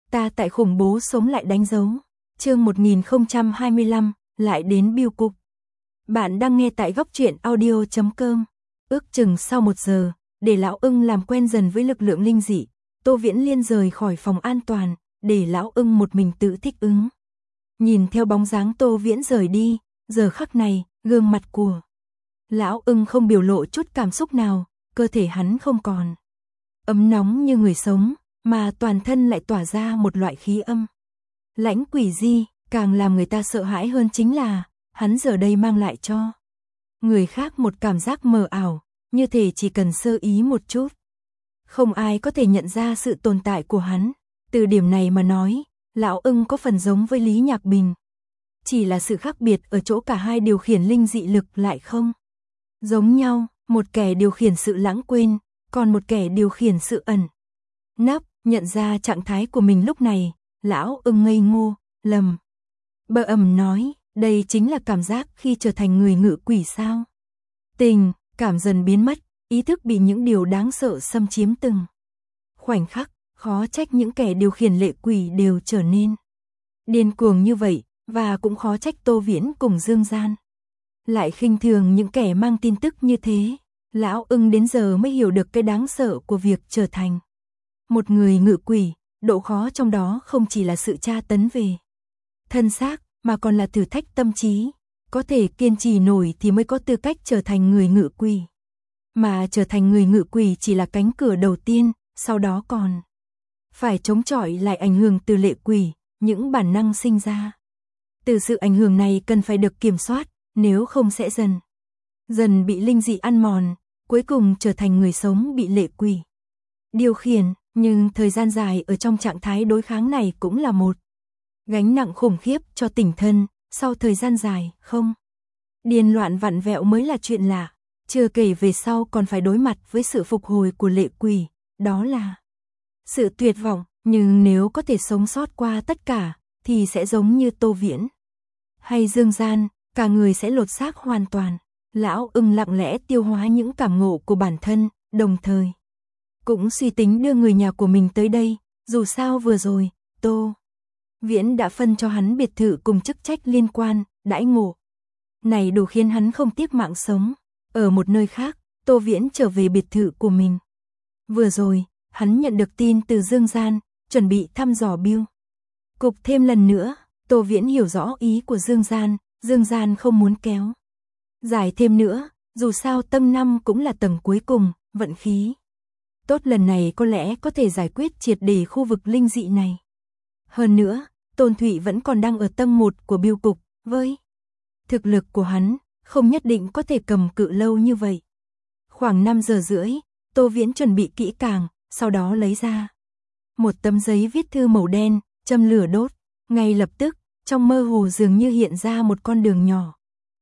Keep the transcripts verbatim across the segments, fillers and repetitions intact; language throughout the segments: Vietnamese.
Ta tại khủng bố sống lại đánh dấu. Chương một nghìn không trăm hai mươi lăm, lại đến bưu cục. Bạn đang nghe tại góc truyện audio chấm com. Ước chừng sau một giờ, để lão ưng làm quen dần với lực lượng linh dị, Tô Viễn Liên rời khỏi phòng an toàn, để lão ưng một mình tự thích ứng. Nhìn theo bóng dáng Tô Viễn rời đi, giờ khắc này, gương mặt của lão ưng không biểu lộ chút cảm xúc nào, cơ thể hắn không còn ấm nóng như người sống, mà toàn thân lại tỏa ra một loại khí âm lãnh quỷ dị. Càng làm người ta sợ hãi hơn chính là hắn giờ đây mang lại cho người khác một cảm giác mờ ảo, như thể chỉ cần sơ ý một chút, không ai có thể nhận ra sự tồn tại của hắn. Từ điểm này mà nói, lão ưng có phần giống với Lý Nhạc Bình. Chỉ là sự khác biệt ở chỗ cả hai điều khiển linh dị lực lại không giống nhau, một kẻ điều khiển sự lãng quên, còn một kẻ điều khiển sự ẩn nấp. Nhận ra trạng thái của mình lúc này, lão ưng ngây ngô, lầm bơ ầm nói, đây chính là cảm giác khi trở thành người ngự quỷ sao? Tình cảm dần biến mất, ý thức bị những điều đáng sợ xâm chiếm từng khoảnh khắc, khó trách những kẻ điều khiển lệ quỷ đều trở nên điên cuồng như vậy, và cũng khó trách Tô Viễn cùng Dương Gian lại khinh thường những kẻ mang tin tức như thế. Lão ưng đến giờ mới hiểu được cái đáng sợ của việc trở thành một người ngự quỷ, độ khó trong đó không chỉ là sự tra tấn về thân xác, mà còn là thử thách tâm trí. Có thể kiên trì nổi thì mới có tư cách trở thành người ngự quỷ. Mà trở thành người ngự quỷ chỉ là cánh cửa đầu tiên, sau đó còn phải chống chọi lại ảnh hưởng từ lệ quỷ, những bản năng sinh ra từ sự ảnh hưởng này cần phải được kiểm soát, nếu không sẽ dần dần bị linh dị ăn mòn, cuối cùng trở thành người sống bị lệ quỷ điều khiển. Nhưng thời gian dài ở trong trạng thái đối kháng này cũng là một gánh nặng khủng khiếp cho tinh thần. Sau thời gian dài không điên loạn vặn vẹo mới là chuyện lạ, chưa kể về sau còn phải đối mặt với sự phục hồi của lệ quỷ, đó là sự tuyệt vọng. Nhưng nếu có thể sống sót qua tất cả, thì sẽ giống như Tô Viễn hay Dương Gian, cả người sẽ lột xác hoàn toàn. Lão ưng lặng lẽ tiêu hóa những cảm ngộ của bản thân, đồng thời cũng suy tính đưa người nhà của mình tới đây. Dù sao vừa rồi, Tô Viễn đã phân cho hắn biệt thự cùng chức trách liên quan, đãi ngộ này đủ khiến hắn không tiếc mạng sống. Ở một nơi khác, Tô Viễn trở về biệt thự của mình. Vừa rồi, hắn nhận được tin từ Dương Gian, chuẩn bị thăm dò bưu cục thêm lần nữa. Tô Viễn hiểu rõ ý của Dương Gian, Dương Gian không muốn kéo dài thêm nữa, dù sao tầng năm cũng là tầng cuối cùng, vận khí tốt lần này có lẽ có thể giải quyết triệt để khu vực linh dị này. Hơn nữa, Tôn Thụy vẫn còn đang ở tầng một của bưu cục, với thực lực của hắn, không nhất định có thể cầm cự lâu như vậy. Khoảng năm giờ rưỡi, Tô Viễn chuẩn bị kỹ càng, sau đó lấy ra một tấm giấy viết thư màu đen, châm lửa đốt. Ngay lập tức, trong mơ hồ dường như hiện ra một con đường nhỏ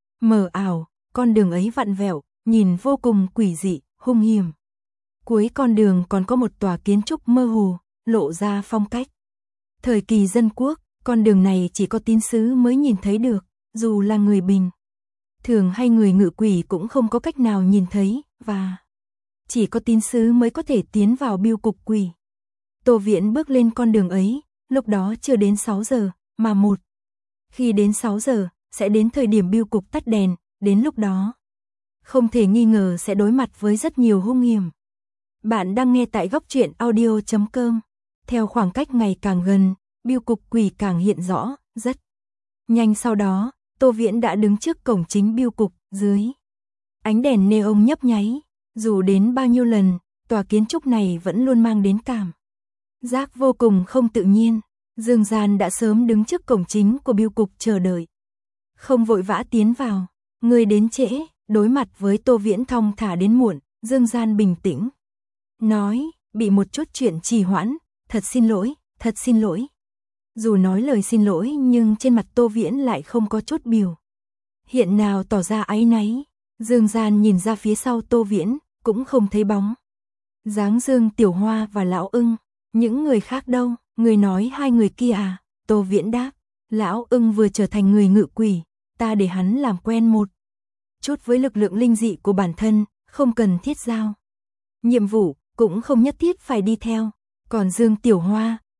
mờ ảo, con đường ấy vặn vẹo, nhìn vô cùng quỷ dị, hung hiểm. Cuối con đường còn có một tòa kiến trúc mơ hồ, lộ ra phong cách thời kỳ dân quốc. Con đường này chỉ có tín sứ mới nhìn thấy được, dù là người bình thường hay người ngự quỷ cũng không có cách nào nhìn thấy, và chỉ có tín sứ mới có thể tiến vào bưu cục quỷ. Tô Viễn bước lên con đường ấy, lúc đó chưa đến sáu giờ, mà một khi đến sáu giờ, sẽ đến thời điểm bưu cục tắt đèn, đến lúc đó không thể nghi ngờ sẽ đối mặt với rất nhiều hung hiểm. Bạn đang nghe tại góc truyện audio chấm com. Theo khoảng cách ngày càng gần, bưu cục quỷ càng hiện rõ, rất nhanh sau đó, Tô Viễn đã đứng trước cổng chính bưu cục, dưới ánh đèn neon nhấp nháy. Dù đến bao nhiêu lần, tòa kiến trúc này vẫn luôn mang đến cảm giác vô cùng không tự nhiên. Dương Gian đã sớm đứng trước cổng chính của bưu cục chờ đợi, không vội vã tiến vào. Người đến trễ, đối mặt với Tô Viễn thong thả đến muộn, Dương Gian bình tĩnh nói, bị một chút chuyện trì hoãn, thật xin lỗi, thật xin lỗi. Dù nói lời xin lỗi nhưng trên mặt Tô Viễn lại không có chút biểu hiện nào tỏ ra áy náy. Dương Gian nhìn ra phía sau Tô Viễn, cũng không thấy bóng dáng Dương Tiểu Hoa và Lão ưng. Những người khác đâu? Người nói hai người kia à? Tô Viễn đáp, Lão ưng vừa trở thành người ngự quỷ, ta để hắn làm quen một chút với lực lượng linh dị của bản thân, không cần thiết giao nhiệm vụ, cũng không nhất thiết phải đi theo. Còn Dương Tiểu Hoa,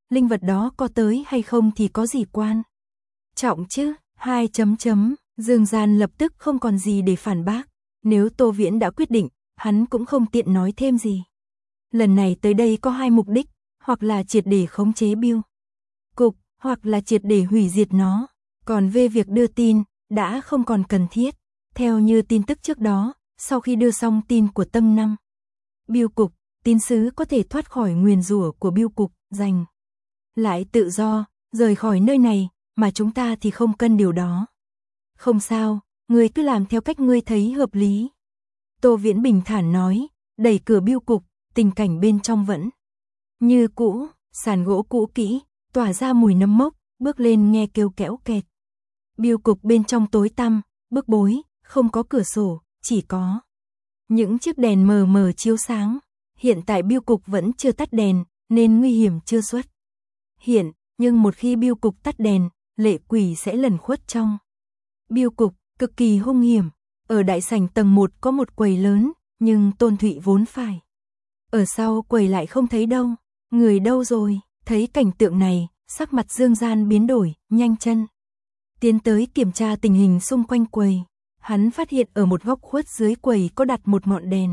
linh vật đó có tới hay không thì có gì quan trọng chứ, hai chấm chấm, Dương Gian lập tức không còn gì để phản bác, nếu Tô Viễn đã quyết định, hắn cũng không tiện nói thêm gì. Lần này tới đây có hai mục đích, hoặc là triệt để khống chế Biêu Cục, hoặc là triệt để hủy diệt nó, còn về việc đưa tin, đã không còn cần thiết. Theo như tin tức trước đó, sau khi đưa xong tin của Tâm Năm Biêu Cục, tín sứ có thể thoát khỏi nguyền rủa của Biêu Cục, giành lại tự do, rời khỏi nơi này, mà chúng ta thì không cần điều đó. Không sao, ngươi cứ làm theo cách ngươi thấy hợp lý. Tô Viễn bình thản nói, đẩy cửa Biêu Cục, tình cảnh bên trong vẫn như cũ, sàn gỗ cũ kỹ, tỏa ra mùi nấm mốc, bước lên nghe kêu kéo kẹt. Biêu Cục bên trong tối tăm, bức bối, không có cửa sổ, chỉ có những chiếc đèn mờ mờ chiếu sáng. Hiện tại Biêu Cục vẫn chưa tắt đèn, nên nguy hiểm chưa xuất hiện, nhưng một khi Biêu Cục tắt đèn, lệ quỷ sẽ lẩn khuất trong Biêu Cục, cực kỳ hung hiểm. Ở đại sảnh tầng một có một quầy lớn, nhưng Tôn Thụy vốn phải ở sau quầy lại không thấy đâu. Người đâu rồi? Thấy cảnh tượng này, sắc mặt Dương Gian biến đổi, nhanh chân tiến tới kiểm tra tình hình xung quanh quầy. Hắn phát hiện ở một góc khuất dưới quầy có đặt một ngọn đèn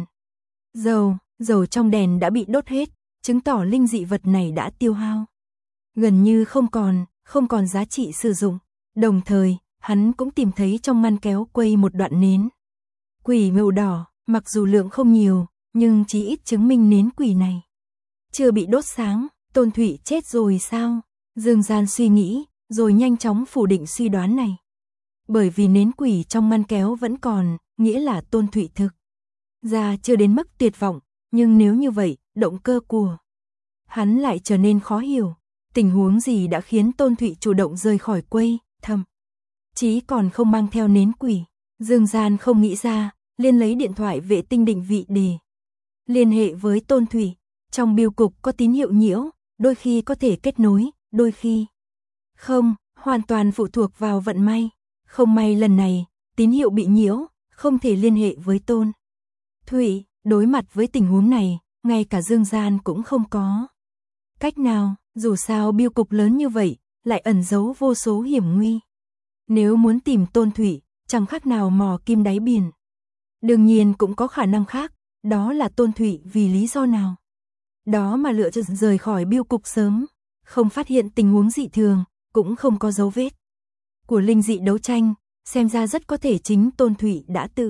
dầu, dầu trong đèn đã bị đốt hết, chứng tỏ linh dị vật này đã tiêu hao gần như không còn, không còn giá trị sử dụng. Đồng thời, hắn cũng tìm thấy trong ngăn kéo quầy một đoạn nến quỷ màu đỏ, mặc dù lượng không nhiều, nhưng chí ít chứng minh nến quỷ này chưa bị đốt sáng. Tôn Thụy chết rồi sao? Dương Gian suy nghĩ, rồi nhanh chóng phủ định suy đoán này. Bởi vì nến quỷ trong ngăn kéo vẫn còn, nghĩa là Tôn Thụy thực ra chưa đến mức tuyệt vọng, nhưng nếu như vậy, động cơ của hắn lại trở nên khó hiểu. Tình huống gì đã khiến Tôn Thụy chủ động rời khỏi quầy, thầm chí còn không mang theo nến quỷ? Dương Gian không nghĩ ra, liền lấy điện thoại vệ tinh định vị để liên hệ với Tôn Thụy. Trong Biêu Cục có tín hiệu nhiễu, đôi khi có thể kết nối, đôi khi không, hoàn toàn phụ thuộc vào vận may. Không may lần này, tín hiệu bị nhiễu, không thể liên hệ với Tôn Thụy. Đối mặt với tình huống này, ngay cả Dương Gian cũng không có cách nào, dù sao Biêu Cục lớn như vậy, lại ẩn giấu vô số hiểm nguy. Nếu muốn tìm Tôn Thụy, chẳng khác nào mò kim đáy biển. Đương nhiên cũng có khả năng khác, đó là Tôn Thụy vì lý do nào đó mà lựa chọn rời khỏi Biêu Cục sớm, không phát hiện tình huống dị thường, cũng không có dấu vết của linh dị đấu tranh, xem ra rất có thể chính Tôn Thụy đã tự.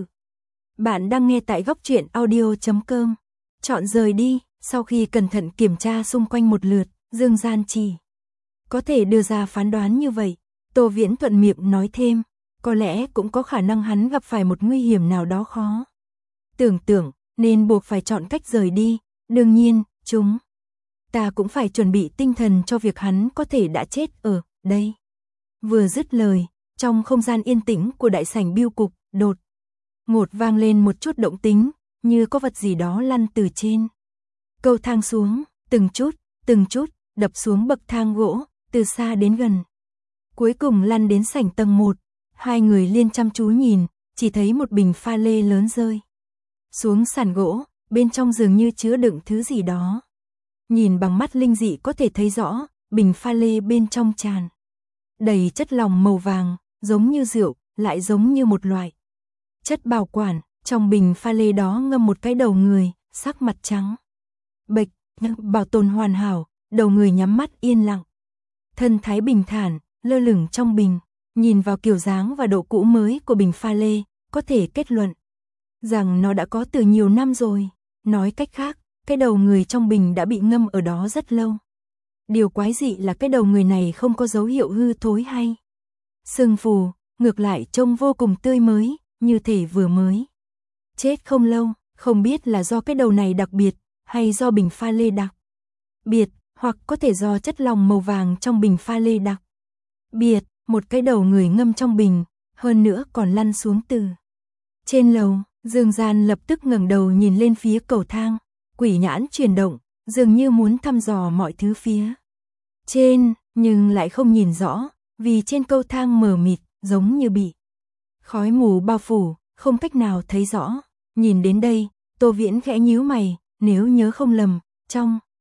Bạn đang nghe tại góc truyện audio chấm com. Chọn rời đi. Sau khi cẩn thận kiểm tra xung quanh một lượt, Dương Gian chỉ có thể đưa ra phán đoán như vậy. Tô Viễn thuận miệng nói thêm, có lẽ cũng có khả năng hắn gặp phải một nguy hiểm nào đó khó tưởng tượng, nên buộc phải chọn cách rời đi. Đương nhiên, chúng ta cũng phải chuẩn bị tinh thần cho việc hắn có thể đã chết ở đây. Vừa dứt lời, trong không gian yên tĩnh của đại sảnh Biêu Cục, đột ngột vang lên một chút động tĩnh, như có vật gì đó lăn từ trên cầu thang xuống, từng chút, từng chút, đập xuống bậc thang gỗ, từ xa đến gần. Cuối cùng lăn đến sảnh tầng một, hai người liên chăm chú nhìn, chỉ thấy một bình pha lê lớn rơi xuống sàn gỗ, bên trong dường như chứa đựng thứ gì đó. Nhìn bằng mắt linh dị có thể thấy rõ, bình pha lê bên trong tràn đầy chất lỏng màu vàng, giống như rượu, lại giống như một loại chất bảo quản. Trong bình pha lê đó ngâm một cái đầu người, sắc mặt trắng bệch, bảo tồn hoàn hảo, đầu người nhắm mắt yên lặng, thân thái bình thản, lơ lửng trong bình. Nhìn vào kiểu dáng và độ cũ mới của bình pha lê, có thể kết luận rằng nó đã có từ nhiều năm rồi. Nói cách khác, cái đầu người trong bình đã bị ngâm ở đó rất lâu. Điều quái dị là cái đầu người này không có dấu hiệu hư thối hay sưng phù, ngược lại trông vô cùng tươi mới, như thể vừa mới chết không lâu. Không biết là do cái đầu này đặc biệt, hay do bình pha lê đặc biệt, hoặc có thể do chất lỏng màu vàng trong bình pha lê đặc biệt. Một cái đầu người ngâm trong bình, hơn nữa còn lăn xuống từ trên lầu. Dương Gian lập tức ngẩng đầu nhìn lên phía cầu thang, quỷ nhãn chuyển động, dường như muốn thăm dò mọi thứ phía trên, nhưng lại không nhìn rõ, vì trên cầu thang mờ mịt, giống như bị khói mù bao phủ, không cách nào thấy rõ. Nhìn đến đây, Tô Viễn khẽ nhíu mày, nếu nhớ không lầm, trong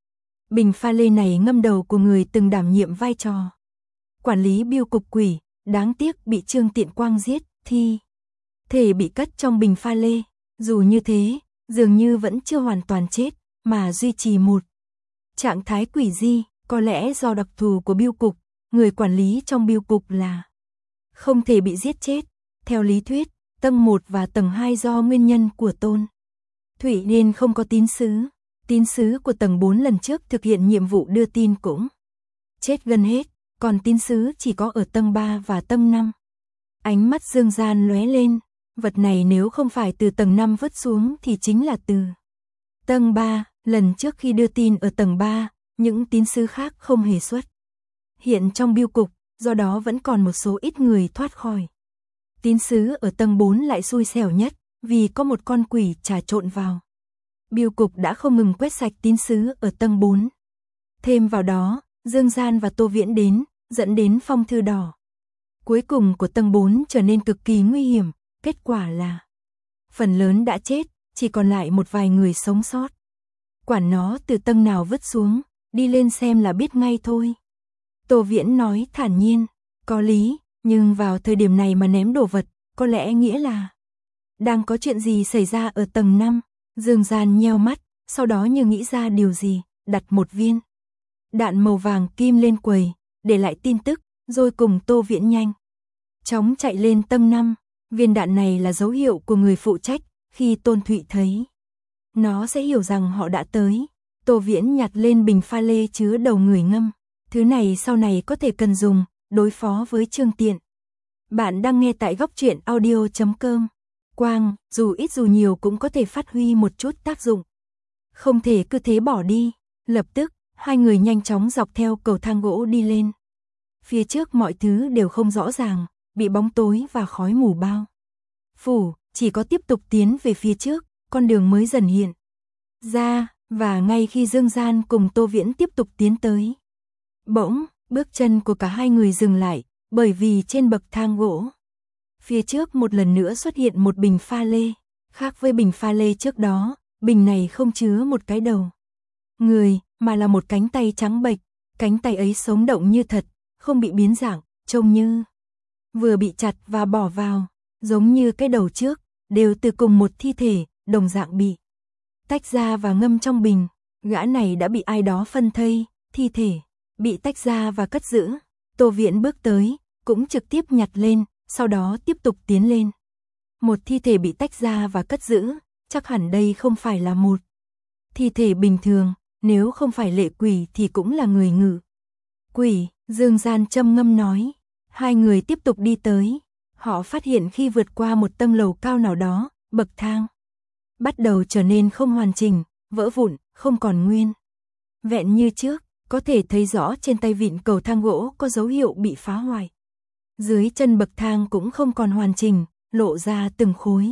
Bình pha lê này ngâm đầu của người từng đảm nhiệm vai trò quản lý bưu cục quỷ, đáng tiếc bị Trương Tiện Quang giết, thi thể bị cất trong bình pha lê. Dù như thế, dường như vẫn chưa hoàn toàn chết, mà duy trì một trạng thái quỷ di, có lẽ do đặc thù của bưu cục, người quản lý trong bưu cục là không thể bị giết chết. Theo lý thuyết, tầng một và tầng hai do nguyên nhân của Tôn Thụy nên không có tín sứ. Tín sứ của tầng bốn lần trước thực hiện nhiệm vụ đưa tin cũng chết gần hết, còn tín sứ chỉ có ở tầng ba và tầng năm. Ánh mắt Dương Gian lóe lên, vật này nếu không phải từ tầng năm vứt xuống thì chính là từ tầng ba, lần trước khi đưa tin ở tầng ba, những tín sứ khác không hề xuất hiện trong bưu cục, do đó vẫn còn một số ít người thoát khỏi. Tín sứ ở tầng bốn lại xui xẻo nhất, vì có một con quỷ trà trộn vào. Bưu cục đã không ngừng quét sạch tín sứ ở tầng bốn. Thêm vào đó, Dương Gian và Tô Viễn đến, dẫn đến phong thư đỏ cuối cùng của tầng bốn trở nên cực kỳ nguy hiểm, kết quả là phần lớn đã chết, chỉ còn lại một vài người sống sót. Quản nó từ tầng nào vứt xuống, đi lên xem là biết ngay thôi. Tô Viễn nói thản nhiên, có lý, nhưng vào thời điểm này mà ném đồ vật, có lẽ nghĩa là đang có chuyện gì xảy ra ở tầng năm. Dương Gian nheo mắt, sau đó như nghĩ ra điều gì, đặt một viên đạn màu vàng kim lên quầy, để lại tin tức, rồi cùng Tô Viễn nhanh chóng chạy lên tầng năm. Viên đạn này là dấu hiệu của người phụ trách, khi Tôn Thụy thấy nó sẽ hiểu rằng họ đã tới. Tô Viễn nhặt lên bình pha lê chứa đầu người ngâm. Thứ này sau này có thể cần dùng, đối phó với Trương Tiện. Bạn đang nghe tại góc truyện audio chấm com. Quang, dù ít dù nhiều cũng có thể phát huy một chút tác dụng. Không thể cứ thế bỏ đi. Lập tức, hai người nhanh chóng dọc theo cầu thang gỗ đi lên. Phía trước mọi thứ đều không rõ ràng, bị bóng tối và khói mù bao phủ, chỉ có tiếp tục tiến về phía trước, con đường mới dần hiện ra, và ngay khi Dương Gian cùng Tô Viễn tiếp tục tiến tới, bỗng, bước chân của cả hai người dừng lại, bởi vì trên bậc thang gỗ phía trước một lần nữa xuất hiện một bình pha lê. Khác với bình pha lê trước đó, bình này không chứa một cái đầu người, mà là một cánh tay trắng bệch. Cánh tay ấy sống động như thật, không bị biến dạng, trông như vừa bị chặt và bỏ vào, giống như cái đầu trước, đều từ cùng một thi thể, đồng dạng bị tách ra và ngâm trong bình. Gã này đã bị ai đó phân thây, thi thể bị tách ra và cất giữ. Tô Viễn bước tới, cũng trực tiếp nhặt lên, sau đó tiếp tục tiến lên. Một thi thể bị tách ra và cất giữ, chắc hẳn đây không phải là một thi thể bình thường, nếu không phải lệ quỷ thì cũng là người ngự quỷ. Dương Gian châm ngâm nói. Hai người tiếp tục đi tới. Họ phát hiện khi vượt qua một tầng lầu cao nào đó, bậc thang bắt đầu trở nên không hoàn chỉnh, vỡ vụn, không còn nguyên vẹn như trước. Có thể thấy rõ trên tay vịn cầu thang gỗ có dấu hiệu bị phá hoại. Dưới chân bậc thang cũng không còn hoàn chỉnh, lộ ra từng khối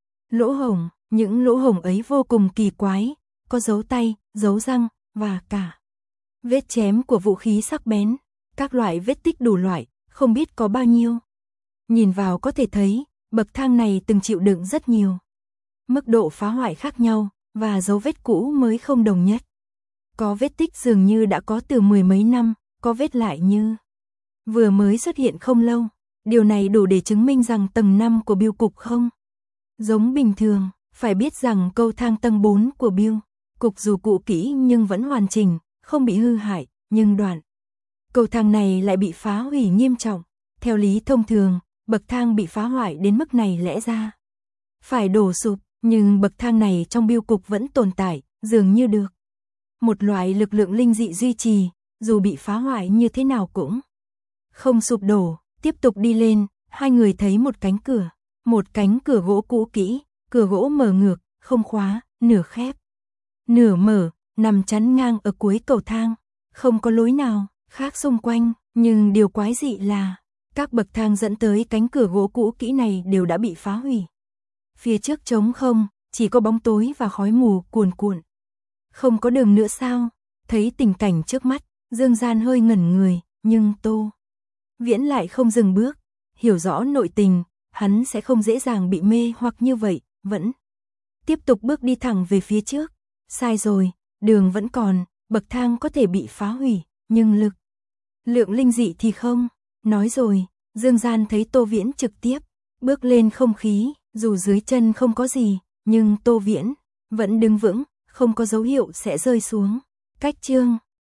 lỗ hổng. Những lỗ hổng ấy vô cùng kỳ quái, có dấu tay, dấu răng, và cả vết chém của vũ khí sắc bén. Các loại vết tích đủ loại, không biết có bao nhiêu. Nhìn vào có thể thấy, bậc thang này từng chịu đựng rất nhiều mức độ phá hoại khác nhau, và dấu vết cũ mới không đồng nhất. Có vết tích dường như đã có từ mười mấy năm, có vết lại như vừa mới xuất hiện không lâu. Điều này đủ để chứng minh rằng tầng năm của bưu cục không giống bình thường. Phải biết rằng cầu thang tầng bốn của bưu cục dù cũ kỹ nhưng vẫn hoàn chỉnh, không bị hư hại, nhưng đoạn cầu thang này lại bị phá hủy nghiêm trọng. Theo lý thông thường, bậc thang bị phá hoại đến mức này lẽ ra phải đổ sụp, nhưng bậc thang này trong bưu cục vẫn tồn tại, dường như được một loại lực lượng linh dị duy trì, dù bị phá hoại như thế nào cũng không sụp đổ. Tiếp tục đi lên, hai người thấy một cánh cửa, một cánh cửa gỗ cũ kỹ, cửa gỗ mở ngược, không khóa, nửa khép, nửa mở, nằm chắn ngang ở cuối cầu thang, không có lối nào khác xung quanh. Nhưng điều quái dị là các bậc thang dẫn tới cánh cửa gỗ cũ kỹ này đều đã bị phá hủy. Phía trước trống không, chỉ có bóng tối và khói mù cuồn cuộn. Không có đường nữa sao? Thấy tình cảnh trước mắt, Dương Gian hơi ngẩn người, nhưng Tô Viễn lại không dừng bước. Hiểu rõ nội tình, hắn sẽ không dễ dàng bị mê hoặc như vậy, vẫn tiếp tục bước đi thẳng về phía trước. Sai rồi, đường vẫn còn, bậc thang có thể bị phá hủy, nhưng lực lượng linh dị thì không. Nói rồi, Dương Gian thấy Tô Viễn trực tiếp bước lên không khí, dù dưới chân không có gì, nhưng Tô Viễn vẫn đứng vững, không có dấu hiệu sẽ rơi xuống. Cách chương